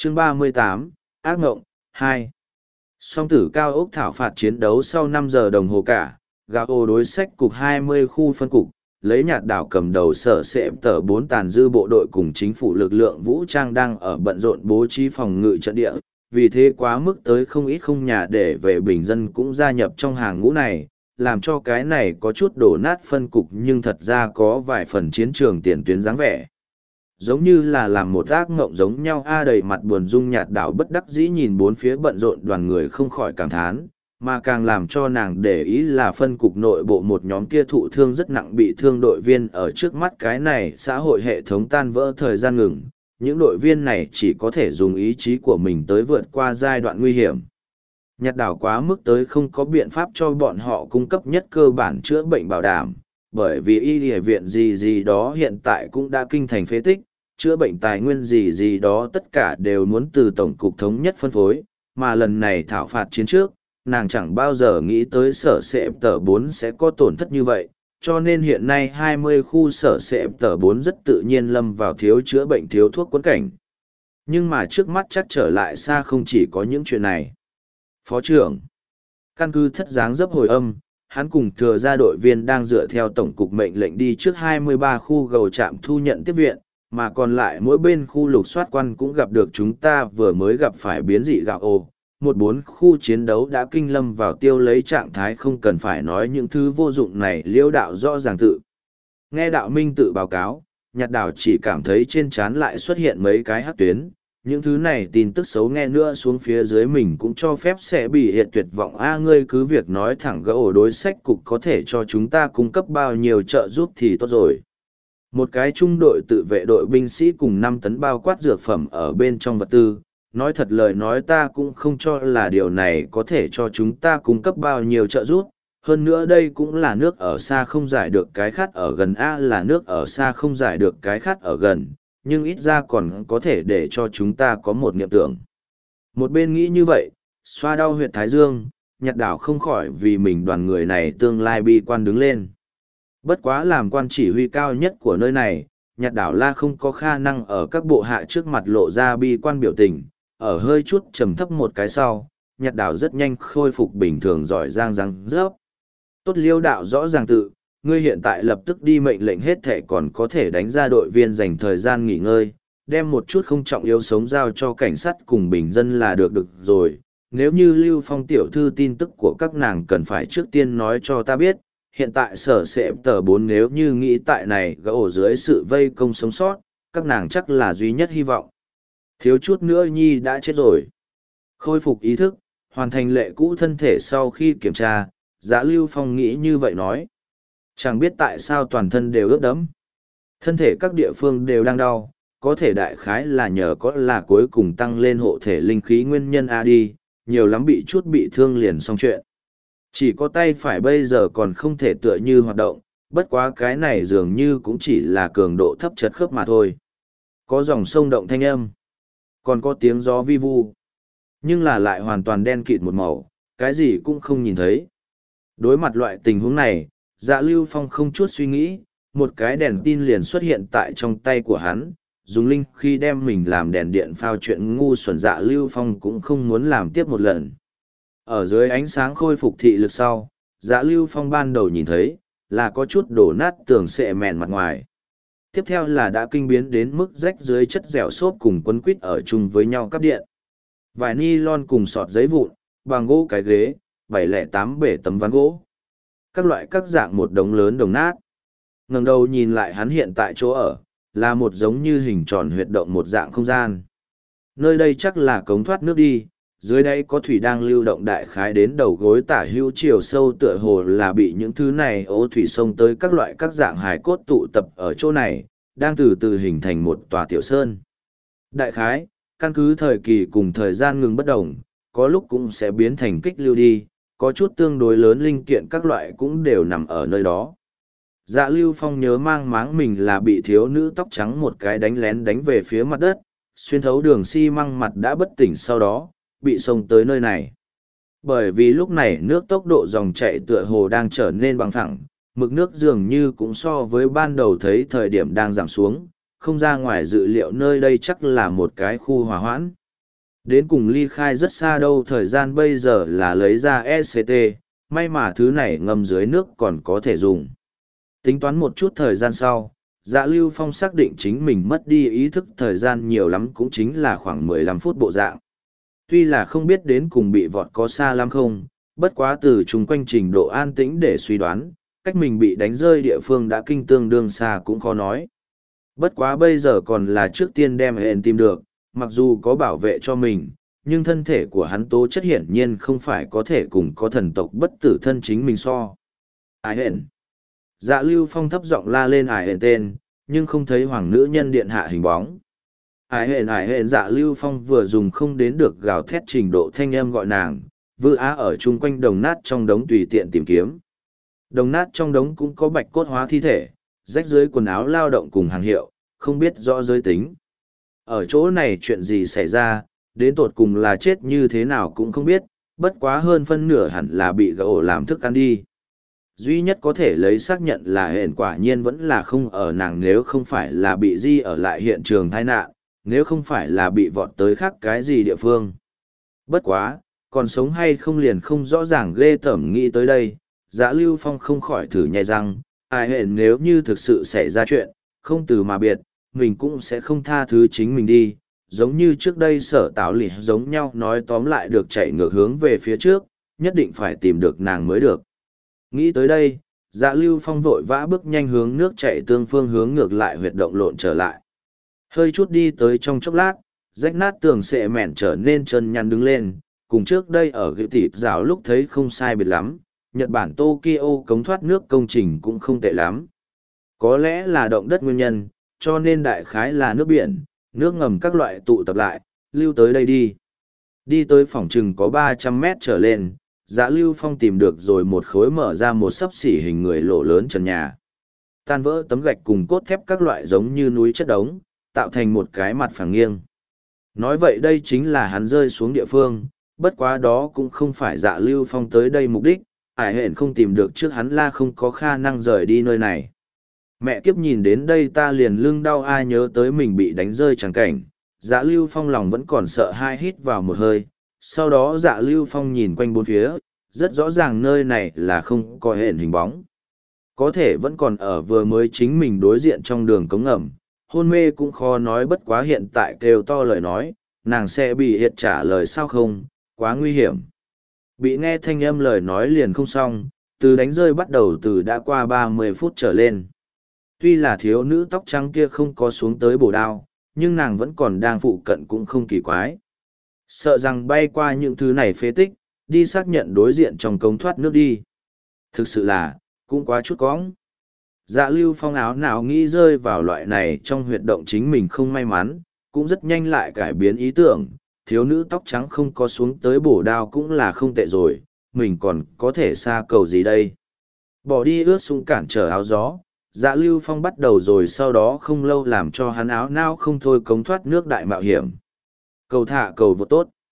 Chương 38, Ác ngộng, 2. Song tử cao ốc thảo phạt chiến đấu sau 5 giờ đồng hồ cả, Gao đối sách cục 20 khu phân cục, lấy nhạt đảo cầm đầu sở sệ tờ 4 tàn dư bộ đội cùng chính phủ lực lượng vũ trang đang ở bận rộn bố trí phòng ngự trận địa, vì thế quá mức tới không ít không nhà để về bình dân cũng gia nhập trong hàng ngũ này, làm cho cái này có chút đổ nát phân cục nhưng thật ra có vài phần chiến trường tiền tuyến dáng vẻ. Giống như là làm một ác ngộng giống nhau đầy mặt buồn dung nhạt đảo bất đắc dĩ nhìn bốn phía bận rộn đoàn người không khỏi cảm thán, mà càng làm cho nàng để ý là phân cục nội bộ một nhóm kia thụ thương rất nặng bị thương đội viên ở trước mắt cái này xã hội hệ thống tan vỡ thời gian ngừng, những đội viên này chỉ có thể dùng ý chí của mình tới vượt qua giai đoạn nguy hiểm. Nhạt đảo quá mức tới không có biện pháp cho bọn họ cung cấp nhất cơ bản chữa bệnh bảo đảm, bởi vì y y viện gì đó hiện tại cũng đã kinh thành phế tích, chữa bệnh tài nguyên gì đó tất cả đều muốn từ tổng cục thống nhất phân phối, mà lần này thảo phạt chiến trước, nàng chẳng bao giờ nghĩ tới sở sệ tờ 4 sẽ có tổn thất như vậy, cho nên hiện nay 20 khu sở sệ tờ 4 rất tự nhiên lâm vào thiếu chữa bệnh thiếu thuốc quẫn cảnh. Nhưng mà trước mắt chắc trở lại xa không chỉ có những chuyện này. Phó trưởng, căn cứ thất dáng dấp hồi âm, hắn cùng thừa gia đội viên đang dựa theo tổng cục mệnh lệnh đi trước 23 khu gầu trạm thu nhận tiếp viện, mà còn lại mỗi bên khu lục soát quan cũng gặp được chúng ta vừa mới gặp phải biến dị gạo ô. 14 khu chiến đấu đã kinh lâm vào tiêu lấy trạng thái không cần phải nói những thứ vô dụng này liễu đạo rõ ràng tự. Nghe đạo minh tự báo cáo, nhạt đảo chỉ cảm thấy trên trán lại xuất hiện mấy cái hắc tuyến. Những thứ này tin tức xấu nghe nữa xuống phía dưới mình cũng cho phép sẽ bị hiện tuyệt vọng. Ngươi cứ việc nói thẳng gỡ đối sách cục có thể cho chúng ta cung cấp bao nhiêu trợ giúp thì tốt rồi. Một cái trung đội tự vệ đội binh sĩ cùng 5 tấn bao quát dược phẩm ở bên trong vật tư. Nói thật lời nói ta cũng không cho là điều này có thể cho chúng ta cung cấp bao nhiêu trợ giúp. Hơn nữa đây cũng là nước ở xa không giải được cái khát ở gần. Là nước ở xa không giải được cái khát ở gần, nhưng ít ra còn có thể để cho chúng ta có một niệm tưởng. Một bên nghĩ như vậy, xoa đau huyệt thái dương, nhạt đảo không khỏi vì mình đoàn người này tương lai bi quan đứng lên. Bất quá làm quan chỉ huy cao nhất của nơi này, nhạt đảo la không có khả năng ở các bộ hạ trước mặt lộ ra bi quan biểu tình, ở hơi chút trầm thấp một cái sau, nhạt đảo rất nhanh khôi phục bình thường giỏi giang răng rớp. Tốt liêu đạo rõ ràng tự, ngươi hiện tại lập tức đi mệnh lệnh hết thể còn có thể đánh ra đội viên dành thời gian nghỉ ngơi, đem một chút không trọng yếu sống giao cho cảnh sát cùng bình dân là được rồi. Nếu như Lưu Phong tiểu thư tin tức của các nàng cần phải trước tiên nói cho ta biết, hiện tại sở sệ tờ 4 nếu như nghĩ tại này gỡ ổ dưới sự vây công sống sót, các nàng chắc là duy nhất hy vọng. Thiếu chút nữa Nhi đã chết rồi. Khôi phục ý thức, hoàn thành lệ cũ thân thể sau khi kiểm tra, Dạ Lưu Phong nghĩ như vậy nói. Chẳng biết tại sao toàn thân đều ướt đẫm. Thân thể các địa phương đều đang đau, có thể đại khái là nhờ có là cuối cùng tăng lên hộ thể linh khí nguyên nhân đi, nhiều lắm bị chút bị thương liền xong chuyện. Chỉ có tay phải bây giờ còn không thể tựa như hoạt động, bất quá cái này dường như cũng chỉ là cường độ thấp chật khớp mà thôi. Có dòng sông động thanh âm, còn có tiếng gió vi vu, nhưng là lại hoàn toàn đen kịt một màu, cái gì cũng không nhìn thấy. Đối mặt loại tình huống này, Dạ Lưu Phong không chút suy nghĩ, một cái đèn tin liền xuất hiện tại trong tay của hắn, dùng linh khi đem mình làm đèn điện phao chuyện ngu xuẩn. Dạ Lưu Phong cũng không muốn làm tiếp một lần. Ở dưới ánh sáng khôi phục thị lực sau, Dạ Lưu Phong ban đầu nhìn thấy, là có chút đổ nát tường sệ mèn mặt ngoài. Tiếp theo là đã kinh biến đến mức rách dưới chất dẻo xốp cùng quấn quít ở chung với nhau cắp điện. Vài ni-lon cùng sọt giấy vụn, bằng gỗ cái ghế, 708 bể tấm ván gỗ. Các loại các dạng một đống lớn đồng nát. Ngẩng đầu nhìn lại hắn hiện tại chỗ ở, là một giống như hình tròn huyệt động một dạng không gian. Nơi đây chắc là cống thoát nước đi, dưới đây có thủy đang lưu động đại khái đến đầu gối tả hữu chiều sâu tựa hồ là bị những thứ này ô thủy sông tới các loại các dạng hài cốt tụ tập ở chỗ này, đang từ từ hình thành một tòa tiểu sơn. Đại khái, căn cứ thời kỳ cùng thời gian ngừng bất đồng, có lúc cũng sẽ biến thành kích lưu đi, có chút tương đối lớn linh kiện các loại cũng đều nằm ở nơi đó. Dạ Lưu Phong nhớ mang máng mình là bị thiếu nữ tóc trắng một cái đánh lén đánh về phía mặt đất, xuyên thấu đường xi măng mặt đã bất tỉnh sau đó, bị xông tới nơi này. Bởi vì lúc này nước tốc độ dòng chảy tựa hồ đang trở nên bằng thẳng, mực nước dường như cũng so với ban đầu thấy thời điểm đang giảm xuống, không ra ngoài dự liệu nơi đây chắc là một cái khu hòa hoãn. Đến cùng ly khai rất xa đâu, thời gian bây giờ là lấy ra ECT, may mà thứ này ngâm dưới nước còn có thể dùng. Tính toán một chút thời gian sau, Dạ Lưu Phong xác định chính mình mất đi ý thức thời gian nhiều lắm cũng chính là khoảng 15 phút bộ dạng. Tuy là không biết đến cùng bị vọt có xa lắm không, bất quá từ chung quanh trình độ an tĩnh để suy đoán, cách mình bị đánh rơi địa phương đã kinh tương đương xa cũng khó nói. Bất quá bây giờ còn là trước tiên đem hẹn tìm được, mặc dù có bảo vệ cho mình, nhưng thân thể của hắn tố chất hiển nhiên không phải có thể cùng có thần tộc bất tử thân chính mình so. Ai hẹn? Dạ Lưu Phong thấp giọng la lên ải hẹn tên, nhưng không thấy hoàng nữ nhân điện hạ hình bóng. Ải hẹn Dạ Lưu Phong vừa dùng không đến được gào thét trình độ thanh âm gọi nàng, vư á ở chung quanh đồng nát trong đống tùy tiện tìm kiếm. Đồng nát trong đống cũng có bạch cốt hóa thi thể, rách dưới quần áo lao động cùng hàng hiệu, không biết rõ giới tính. Ở chỗ này chuyện gì xảy ra, đến tột cùng là chết như thế nào cũng không biết, bất quá hơn phân nửa hẳn là bị gỗ làm thức ăn đi. Duy nhất có thể lấy xác nhận là hẹn quả nhiên vẫn là không ở nàng, nếu không phải là bị di ở lại hiện trường tai nạn, nếu không phải là bị vọt tới khác cái gì địa phương. Bất quá, còn sống hay không liền không rõ ràng, ghê tởm nghĩ tới đây, Dạ Lưu Phong không khỏi thử nhai răng, ai hẹn nếu như thực sự xảy ra chuyện, không từ mà biệt, mình cũng sẽ không tha thứ chính mình đi, giống như trước đây Sở Táo Lị giống nhau, nói tóm lại được chạy ngược hướng về phía trước, nhất định phải tìm được nàng mới được. Nghĩ tới đây, Dạ Lưu Phong vội vã bước nhanh hướng nước chảy tương phương hướng ngược lại huyệt động lộn trở lại. Hơi chút đi tới trong chốc lát, rách nát tường sệ mẻn trở nên chân nhăn đứng lên, cùng trước đây ở gửi tịp rào lúc thấy không sai biệt lắm, Nhật Bản Tokyo cống thoát nước công trình cũng không tệ lắm. Có lẽ là động đất nguyên nhân, cho nên đại khái là nước biển, nước ngầm các loại tụ tập lại, lưu tới đây đi. Đi tới phòng trừng có 300 mét trở lên, Dạ Lưu Phong tìm được rồi một khối mở ra một xấp xỉ hình người lỗ lớn trần nhà. Tan vỡ tấm gạch cùng cốt thép các loại giống như núi chất đống, tạo thành một cái mặt phẳng nghiêng. Nói vậy đây chính là hắn rơi xuống địa phương, bất quá đó cũng không phải Dạ Lưu Phong tới đây mục đích, ải hẹn không tìm được trước hắn là không có khả năng rời đi nơi này. Mẹ kiếp, nhìn đến đây ta liền lưng đau, ai nhớ tới mình bị đánh rơi chẳng cảnh. Dạ Lưu Phong lòng vẫn còn sợ hai, hít vào một hơi. Sau đó Dạ Lưu Phong nhìn quanh bốn phía, rất rõ ràng nơi này là không có hẹn hình bóng. Có thể vẫn còn ở vừa mới chính mình đối diện trong đường cống ngầm, hôn mê cũng khó nói, bất quá hiện tại kêu to lời nói, nàng sẽ bị hiệt trả lời sao không, quá nguy hiểm. Bị nghe thanh âm lời nói liền không xong, từ đánh rơi bắt đầu từ đã qua 30 phút trở lên. Tuy là thiếu nữ tóc trắng kia không có xuống tới bổ đao, nhưng nàng vẫn còn đang phụ cận cũng không kỳ quái. Sợ rằng bay qua những thứ này phế tích, đi xác nhận đối diện trong cống thoát nước đi. Thực sự là, cũng quá chút cóng. Dạ Lưu Phong áo nào nghĩ rơi vào loại này trong huyệt động chính mình không may mắn, cũng rất nhanh lại cải biến ý tưởng, thiếu nữ tóc trắng không có xuống tới bổ đao cũng là không tệ rồi, mình còn có thể xa cầu gì đây. Bỏ đi ướt sũng cản trở áo gió, Dạ Lưu Phong bắt đầu rồi sau đó không lâu làm cho hắn áo nao không thôi cống thoát nước đại mạo hiểm. Cầu thả cầu vô tốt.